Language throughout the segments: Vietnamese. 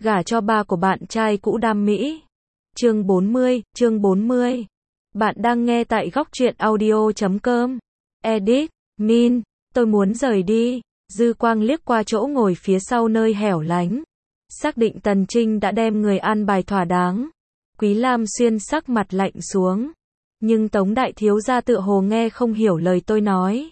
gả cho ba của bạn trai cũ Đam Mỹ. Chương 40. Bạn đang nghe tại góc truyện audio.com. Edit, Min, tôi muốn rời đi. Dư Quang liếc qua chỗ ngồi phía sau nơi hẻo lánh. Xác định Tần Trinh đã đem người an bài thỏa đáng. Quý Lam Xuyên sắc mặt lạnh xuống. Nhưng Tống đại thiếu gia tựa hồ nghe không hiểu lời tôi nói.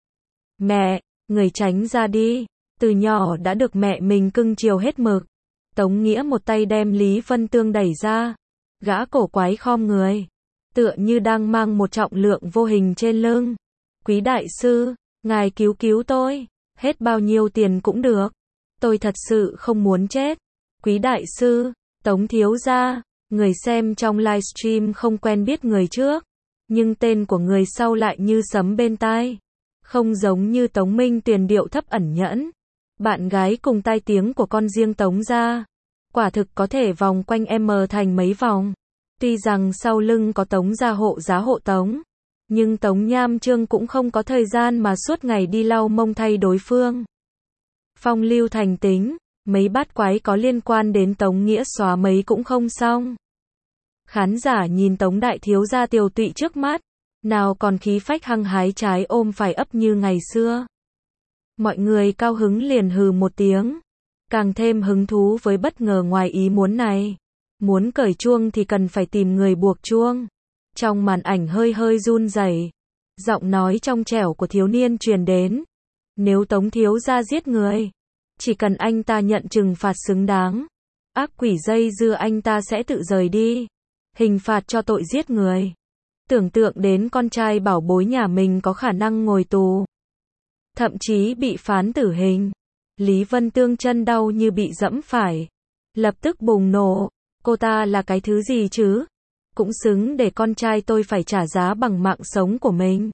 Mẹ, người tránh ra đi. Từ nhỏ đã được mẹ mình cưng chiều hết mực. Tống Nghĩa một tay đem Lý Vân Tương đẩy ra. Gã cổ quái khom người. Tựa như đang mang một trọng lượng vô hình trên lưng. Quý đại sư, ngài cứu cứu tôi. Hết bao nhiêu tiền cũng được. Tôi thật sự không muốn chết. Quý đại sư, Tống thiếu gia. Người xem trong livestream không quen biết người trước. Nhưng tên của người sau lại như sấm bên tai. Không giống như Tống Minh Tuyền điệu thấp ẩn nhẫn. Bạn gái cùng tai tiếng của con riêng Tống gia. Quả thực có thể vòng quanh em thành mấy vòng. Tuy rằng sau lưng có Tống gia hộ giá hộ Tống. Nhưng Tống Nham Trương cũng không có thời gian mà suốt ngày đi lau mông thay đối phương. Phong lưu thành tính, mấy bát quái có liên quan đến Tống Nghĩa xóa mấy cũng không xong. Khán giả nhìn Tống đại thiếu gia tiều tụy trước mắt. Nào còn khí phách hăng hái trái ôm phải ấp như ngày xưa. Mọi người cao hứng liền hừ một tiếng. Càng thêm hứng thú với bất ngờ ngoài ý muốn này. Muốn cởi chuông thì cần phải tìm người buộc chuông. Trong màn ảnh hơi hơi run rẩy, giọng nói trong trẻo của thiếu niên truyền đến. Nếu Tống thiếu gia giết người, chỉ cần anh ta nhận trừng phạt xứng đáng. Ác quỷ dây dưa anh ta sẽ tự rời đi. Hình phạt cho tội giết người. Tưởng tượng đến con trai bảo bối nhà mình có khả năng ngồi tù. Thậm chí bị phán tử hình. Lý Vân Tương chân đau như bị dẫm phải. Lập tức bùng nổ. Cô ta là cái thứ gì chứ? Cũng xứng để con trai tôi phải trả giá bằng mạng sống của mình.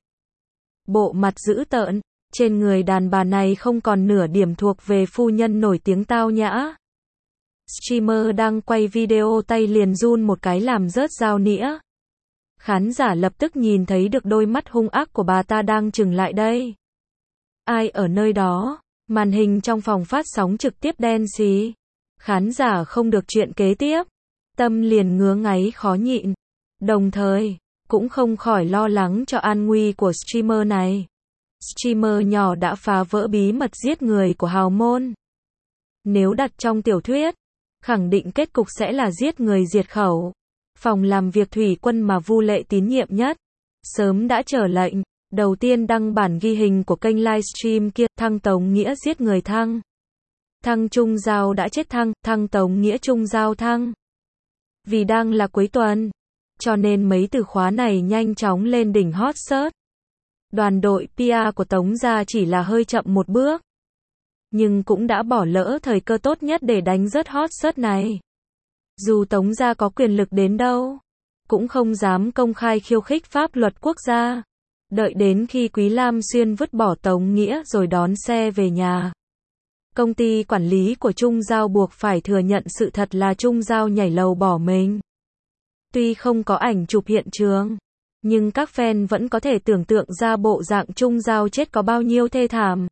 Bộ mặt dữ tợn. Trên người đàn bà này không còn nửa điểm thuộc về phu nhân nổi tiếng tao nhã. Streamer đang quay video tay liền run một cái làm rớt dao nĩa. Khán giả lập tức nhìn thấy được đôi mắt hung ác của bà ta đang trừng lại đây. Ai ở nơi đó? Màn hình trong phòng phát sóng trực tiếp đen xì. Khán giả không được chuyện kế tiếp. Tâm liền ngứa ngáy khó nhịn. Đồng thời, cũng không khỏi lo lắng cho an nguy của streamer này. Streamer nhỏ đã phá vỡ bí mật giết người của hào môn. Nếu đặt trong tiểu thuyết, khẳng định kết cục sẽ là giết người diệt khẩu. Phòng làm việc thủy quân mà Vu Lệ tín nhiệm nhất, sớm đã trở lệnh, đầu tiên đăng bản ghi hình của kênh livestream kia, Thăng Tống Nghĩa giết người Thăng. Thăng Trung Giao đã chết Thăng Tống Nghĩa Trung Giao Thăng. Vì đang là cuối tuần, cho nên mấy từ khóa này nhanh chóng lên đỉnh hot search. Đoàn đội PR của Tống gia chỉ là hơi chậm một bước. Nhưng cũng đã bỏ lỡ thời cơ tốt nhất để đánh rớt hot search này. Dù Tống gia có quyền lực đến đâu, cũng không dám công khai khiêu khích pháp luật quốc gia. Đợi đến khi Quý Lam Xuyên vứt bỏ Tống Nghĩa rồi đón xe về nhà. Công ty quản lý của Trung Giao buộc phải thừa nhận sự thật là Trung Giao nhảy lầu bỏ mình. Tuy không có ảnh chụp hiện trường, nhưng các fan vẫn có thể tưởng tượng ra bộ dạng Trung Giao chết có bao nhiêu thê thảm.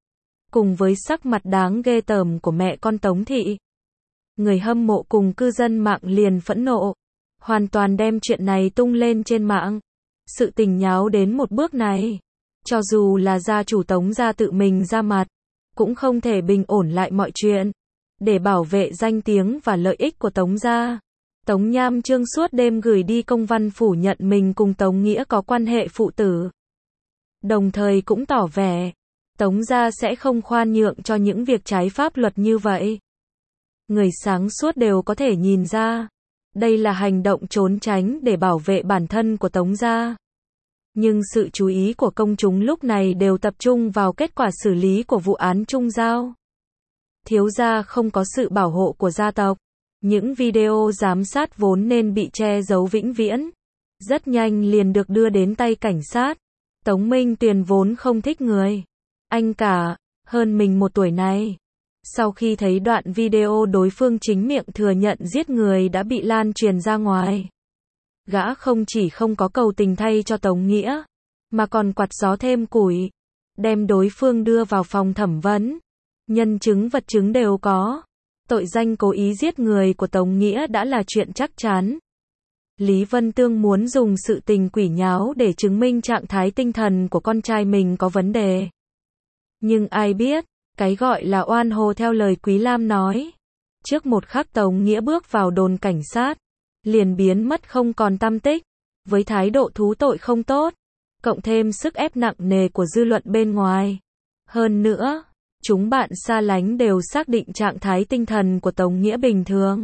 Cùng với sắc mặt đáng ghê tởm của mẹ con Tống Thị. Người hâm mộ cùng cư dân mạng liền phẫn nộ. Hoàn toàn đem chuyện này tung lên trên mạng. Sự tình nháo đến một bước này. Cho dù là gia chủ Tống gia tự mình ra mặt, cũng không thể bình ổn lại mọi chuyện. Để bảo vệ danh tiếng và lợi ích của Tống gia. Tống Nham Trương suốt đêm gửi đi công văn phủ nhận mình cùng Tống Nghĩa có quan hệ phụ tử. Đồng thời cũng tỏ vẻ, Tống gia sẽ không khoan nhượng cho những việc trái pháp luật như vậy. Người sáng suốt đều có thể nhìn ra, đây là hành động trốn tránh để bảo vệ bản thân của Tống gia. Nhưng sự chú ý của công chúng lúc này đều tập trung vào kết quả xử lý của vụ án Trung Giao. Thiếu gia không có sự bảo hộ của gia tộc. Những video giám sát vốn nên bị che giấu vĩnh viễn. Rất nhanh liền được đưa đến tay cảnh sát. Tống Minh Tuyền vốn không thích người anh cả hơn mình một tuổi này. Sau khi thấy đoạn video đối phương chính miệng thừa nhận giết người đã bị lan truyền ra ngoài. Gã không chỉ không có cầu tình thay cho Tống Nghĩa, mà còn quạt gió thêm củi. Đem đối phương đưa vào phòng thẩm vấn. Nhân chứng vật chứng đều có. Tội danh cố ý giết người của Tống Nghĩa đã là chuyện chắc chắn. Lý Vân Tương muốn dùng sự tình quỷ nháo để chứng minh trạng thái tinh thần của con trai mình có vấn đề. Nhưng ai biết, cái gọi là oan hồ theo lời Quý Lam nói. Trước một khắc Tống Nghĩa bước vào đồn cảnh sát, liền biến mất không còn tăm tích, với thái độ thú tội không tốt, cộng thêm sức ép nặng nề của dư luận bên ngoài. Hơn nữa, chúng bạn xa lánh đều xác định trạng thái tinh thần của Tống Nghĩa bình thường.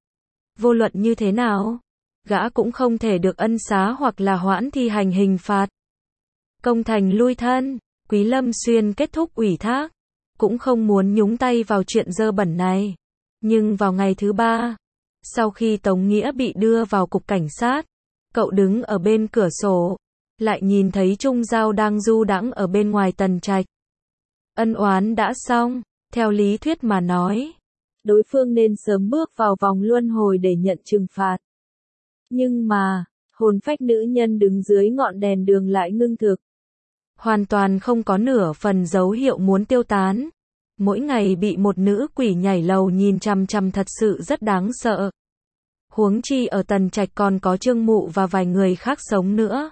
Vô luận như thế nào, gã cũng không thể được ân xá hoặc là hoãn thi hành hình phạt. Công thành lui thân, Quý Lâm Xuyên kết thúc ủy thác, cũng không muốn nhúng tay vào chuyện dơ bẩn này. Nhưng vào ngày thứ 3, sau khi Tống Nghĩa bị đưa vào cục cảnh sát, cậu đứng ở bên cửa sổ, lại nhìn thấy Trung Giao đang du đãng ở bên ngoài Tần Trạch. Ân oán đã xong, theo lý thuyết mà nói, đối phương nên sớm bước vào vòng luân hồi để nhận trừng phạt. Nhưng mà, hồn phách nữ nhân đứng dưới ngọn đèn đường lại ngưng thực. Hoàn toàn không có nửa phần dấu hiệu muốn tiêu tán. Mỗi ngày bị một nữ quỷ nhảy lầu nhìn chằm chằm thật sự rất đáng sợ. Huống chi ở Tần Trạch còn có Trương Mụ và vài người khác sống nữa.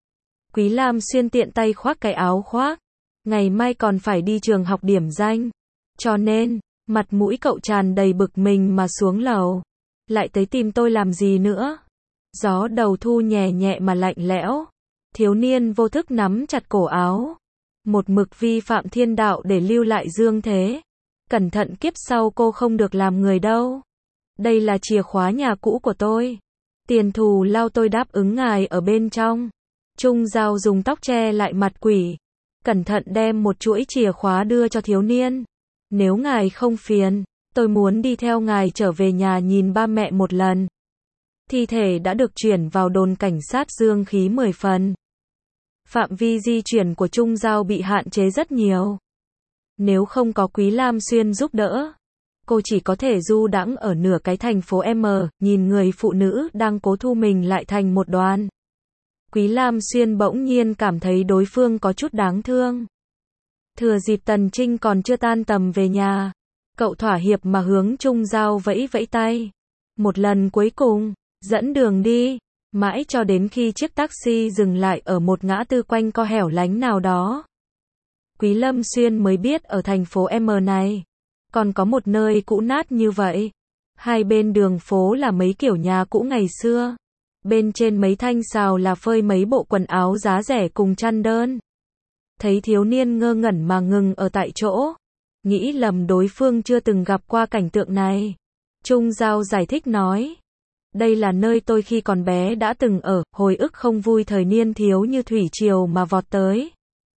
Quý Lam Xuyên tiện tay khoác cái áo khoác. Ngày mai còn phải đi trường học điểm danh. Cho nên, mặt mũi cậu tràn đầy bực mình mà xuống lầu. Lại tới tìm tôi làm gì nữa? Gió đầu thu nhẹ nhẹ mà lạnh lẽo. Thiếu niên vô thức nắm chặt cổ áo. Một mực vi phạm thiên đạo để lưu lại dương thế. Cẩn thận kiếp sau cô không được làm người đâu. Đây là chìa khóa nhà cũ của tôi. Tiền thù lao tôi đáp ứng ngài ở bên trong. Trung Giao dùng tóc che lại mặt quỷ. Cẩn thận đem một chuỗi chìa khóa đưa cho thiếu niên. Nếu ngài không phiền, tôi muốn đi theo ngài trở về nhà nhìn ba mẹ một lần. Thi thể đã được chuyển vào đồn cảnh sát dương khí 10 phần. Phạm vi di chuyển của Trung Giao bị hạn chế rất nhiều. Nếu không có Quý Lam Xuyên giúp đỡ, cô chỉ có thể du đãng ở nửa cái thành phố M, nhìn người phụ nữ đang cố thu mình lại thành một đoàn. Quý Lam Xuyên bỗng nhiên cảm thấy đối phương có chút đáng thương. Thừa dịp Tần Trinh còn chưa tan tầm về nhà, cậu thỏa hiệp mà hướng Trung Giao vẫy vẫy tay. Một lần cuối cùng, dẫn đường đi, mãi cho đến khi chiếc taxi dừng lại ở một ngã tư quanh co hẻo lánh nào đó. Quý Lâm Xuyên mới biết ở thành phố M này, còn có một nơi cũ nát như vậy. Hai bên đường phố là mấy kiểu nhà cũ ngày xưa. Bên trên mấy thanh sào là phơi mấy bộ quần áo giá rẻ cùng chăn đơn. Thấy thiếu niên ngơ ngẩn mà ngừng ở tại chỗ, nghĩ lầm đối phương chưa từng gặp qua cảnh tượng này. Trung Giao giải thích nói, đây là nơi tôi khi còn bé đã từng ở, hồi ức không vui thời niên thiếu như thủy triều mà vọt tới.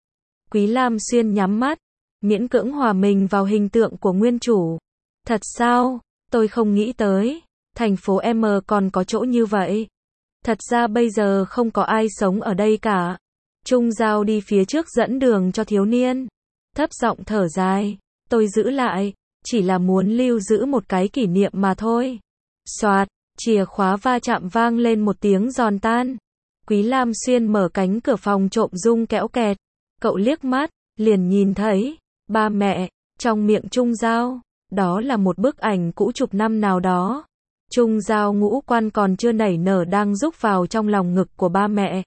Quý Lam Xuyên nhắm mắt, miễn cưỡng hòa mình vào hình tượng của nguyên chủ. Thật sao, tôi không nghĩ tới, thành phố M còn có chỗ như vậy. Thật ra bây giờ không có ai sống ở đây cả. Trung Giao đi phía trước dẫn đường cho thiếu niên. Thấp giọng thở dài, tôi giữ lại, chỉ là muốn lưu giữ một cái kỷ niệm mà thôi. Xoạt, chìa khóa va chạm vang lên một tiếng giòn tan. Quý Lam Xuyên mở cánh cửa phòng trộm rung kẽo kẹt. Cậu liếc mắt, liền nhìn thấy, ba mẹ, trong miệng Trung Giao. Đó là một bức ảnh cũ chục năm nào đó. Trung Giao ngũ quan còn chưa nảy nở đang rúc vào trong lòng ngực của ba mẹ.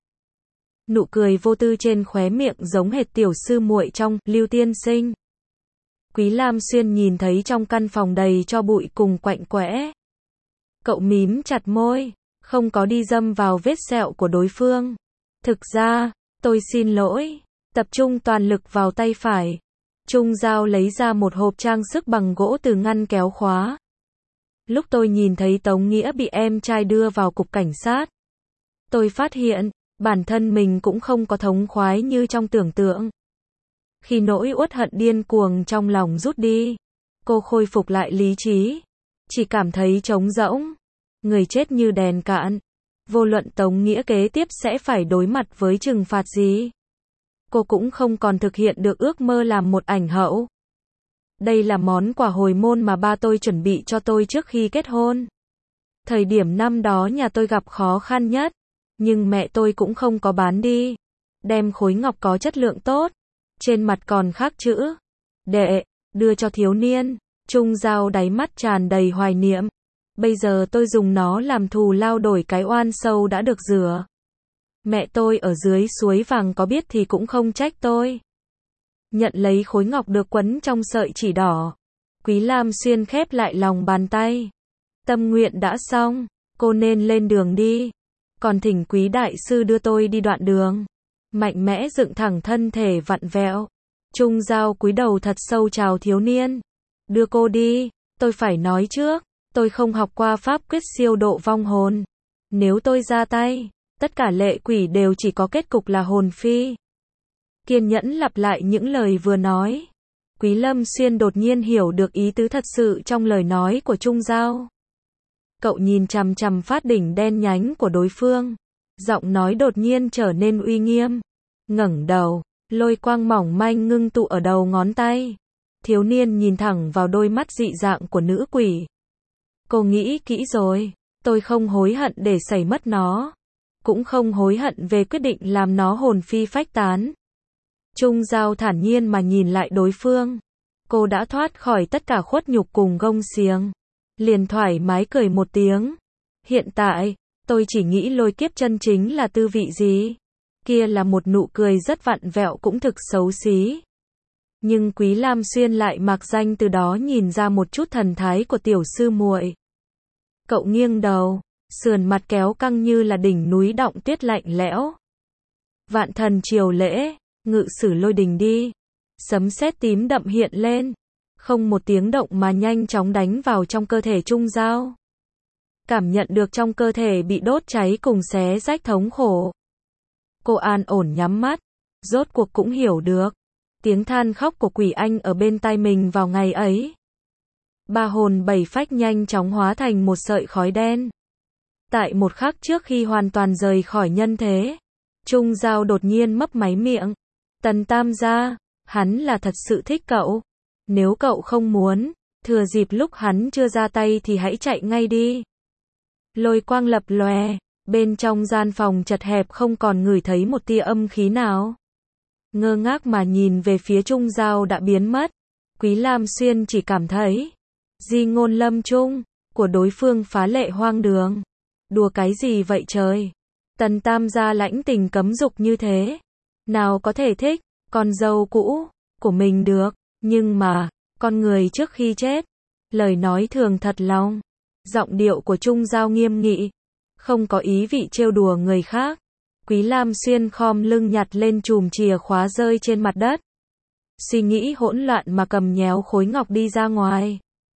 Nụ cười vô tư trên khóe miệng giống hệt tiểu sư muội trong Lưu Tiên Sinh. Quý Lam Xuyên nhìn thấy trong căn phòng đầy tro bụi cùng quạnh quẽ. Cậu mím chặt môi, không có đi dâm vào vết sẹo của đối phương. Thực ra, tôi xin lỗi, tập trung toàn lực vào tay phải. Trung Giao lấy ra một hộp trang sức bằng gỗ từ ngăn kéo khóa. Lúc tôi nhìn thấy Tống Nghĩa bị em trai đưa vào cục cảnh sát, tôi phát hiện, bản thân mình cũng không có thống khoái như trong tưởng tượng. Khi nỗi uất hận điên cuồng trong lòng rút đi, cô khôi phục lại lý trí, chỉ cảm thấy trống rỗng, người chết như đèn cạn. Vô luận Tống Nghĩa kế tiếp sẽ phải đối mặt với trừng phạt gì, cô cũng không còn thực hiện được ước mơ làm một ảnh hậu. Đây là món quà hồi môn mà ba tôi chuẩn bị cho tôi trước khi kết hôn. Thời điểm năm đó nhà tôi gặp khó khăn nhất, nhưng mẹ tôi cũng không có bán đi. Đem khối ngọc có chất lượng tốt, trên mặt còn khắc chữ đệ, đưa cho thiếu niên. Trung Giao đáy mắt tràn đầy hoài niệm. Bây giờ tôi dùng nó làm thù lao đổi cái oan sâu đã được rửa. Mẹ tôi ở dưới suối vàng có biết thì cũng không trách tôi. Nhận lấy khối ngọc được quấn trong sợi chỉ đỏ. Quý Lam Xuyên khép lại lòng bàn tay. Tâm nguyện đã xong, cô nên lên đường đi. Còn thỉnh quý đại sư đưa tôi đi đoạn đường. Mạnh mẽ dựng thẳng thân thể vặn vẹo. Trung Giao cúi đầu thật sâu chào thiếu niên. Đưa cô đi, tôi phải nói trước, tôi không học qua pháp quyết siêu độ vong hồn. Nếu tôi ra tay, tất cả lệ quỷ đều chỉ có kết cục là hồn phi. Kiên nhẫn lặp lại những lời vừa nói. Quý Lâm Xuyên đột nhiên hiểu được ý tứ thật sự trong lời nói của Trung Giao. Cậu nhìn chằm chằm phát đỉnh đen nhánh của đối phương. Giọng nói đột nhiên trở nên uy nghiêm. Ngẩng đầu, lôi quang mỏng manh ngưng tụ ở đầu ngón tay. Thiếu niên nhìn thẳng vào đôi mắt dị dạng của nữ quỷ. Cô nghĩ kỹ rồi, tôi không hối hận để xảy mất nó. Cũng không hối hận về quyết định làm nó hồn phi phách tán. Trung Giao thản nhiên mà nhìn lại đối phương. Cô đã thoát khỏi tất cả khuất nhục cùng gông xiềng. Liền thoải mái cười một tiếng. Hiện tại, tôi chỉ nghĩ lôi kiếp chân chính là tư vị gì. Kia là một nụ cười rất vặn vẹo cũng thực xấu xí. Nhưng Quý Lam Xuyên lại mặc danh từ đó nhìn ra một chút thần thái của tiểu sư muội. Cậu nghiêng đầu, sườn mặt kéo căng như là đỉnh núi đọng tuyết lạnh lẽo. Vạn thần triều lễ, ngự sử lôi đình đi. Sấm sét tím đậm hiện lên, không một tiếng động mà nhanh chóng đánh vào trong cơ thể Trung Giao. Cảm nhận được trong cơ thể bị đốt cháy cùng xé rách thống khổ. Cô an ổn nhắm mắt, rốt cuộc cũng hiểu được tiếng than khóc của quỷ anh ở bên tai mình vào ngày ấy. Ba hồn bảy phách nhanh chóng hóa thành một sợi khói đen. Tại một khắc trước khi hoàn toàn rời khỏi nhân thế, Trung Giao đột nhiên mấp máy miệng. Tần Tam gia, hắn là thật sự thích cậu. Nếu cậu không muốn, thừa dịp lúc hắn chưa ra tay thì hãy chạy ngay đi. Lôi quang lập lòe, bên trong gian phòng chật hẹp không còn ngửi thấy một tia âm khí nào. Ngơ ngác mà nhìn về phía Trung Giao đã biến mất. Quý Lam Xuyên chỉ cảm thấy di ngôn lâm trung của đối phương phá lệ hoang đường. Đùa cái gì vậy trời? Tần Tam gia lãnh tình cấm dục như thế, nào có thể thích con dâu cũ của mình được. Nhưng mà, con người trước khi chết, lời nói thường thật lòng. Giọng điệu của Trung Giao nghiêm nghị, không có ý vị trêu đùa người khác. Quý Lam Xuyên khom lưng nhặt lên chùm chìa khóa rơi trên mặt đất. Suy nghĩ hỗn loạn mà cầm nhéo khối ngọc đi ra ngoài.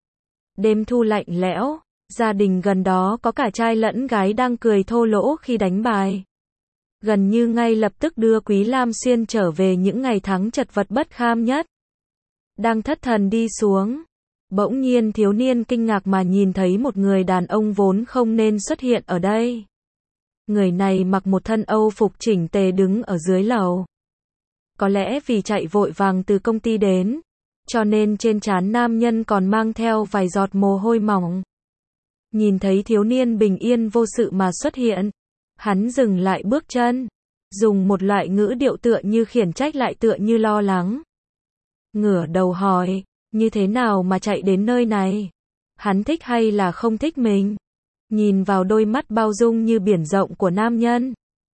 Đêm thu lạnh lẽo, gia đình gần đó có cả trai lẫn gái đang cười thô lỗ khi đánh bài. Gần như ngay lập tức đưa Quý Lam Xuyên trở về những ngày tháng chật vật bất kham nhất. Đang thất thần đi xuống, bỗng nhiên thiếu niên kinh ngạc mà nhìn thấy một người đàn ông vốn không nên xuất hiện ở đây. Người này mặc một thân Âu phục chỉnh tề đứng ở dưới lầu. Có lẽ vì chạy vội vàng từ công ty đến, cho nên trên trán nam nhân còn mang theo vài giọt mồ hôi mỏng. Nhìn thấy thiếu niên bình yên vô sự mà xuất hiện, hắn dừng lại bước chân, dùng một loại ngữ điệu tựa như khiển trách lại tựa như lo lắng. Ngửa đầu hỏi, như thế nào mà chạy đến nơi này? Hắn thích hay là không thích mình? Nhìn vào đôi mắt bao dung như biển rộng của nam nhân.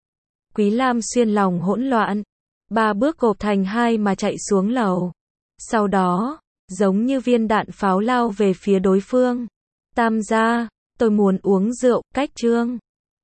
Quý Lam Xuyên lòng hỗn loạn, 3 bước gộp thành 2 mà chạy xuống lầu. Sau đó, giống như viên đạn pháo lao về phía đối phương. Tam gia, tôi muốn uống rượu, cách trương.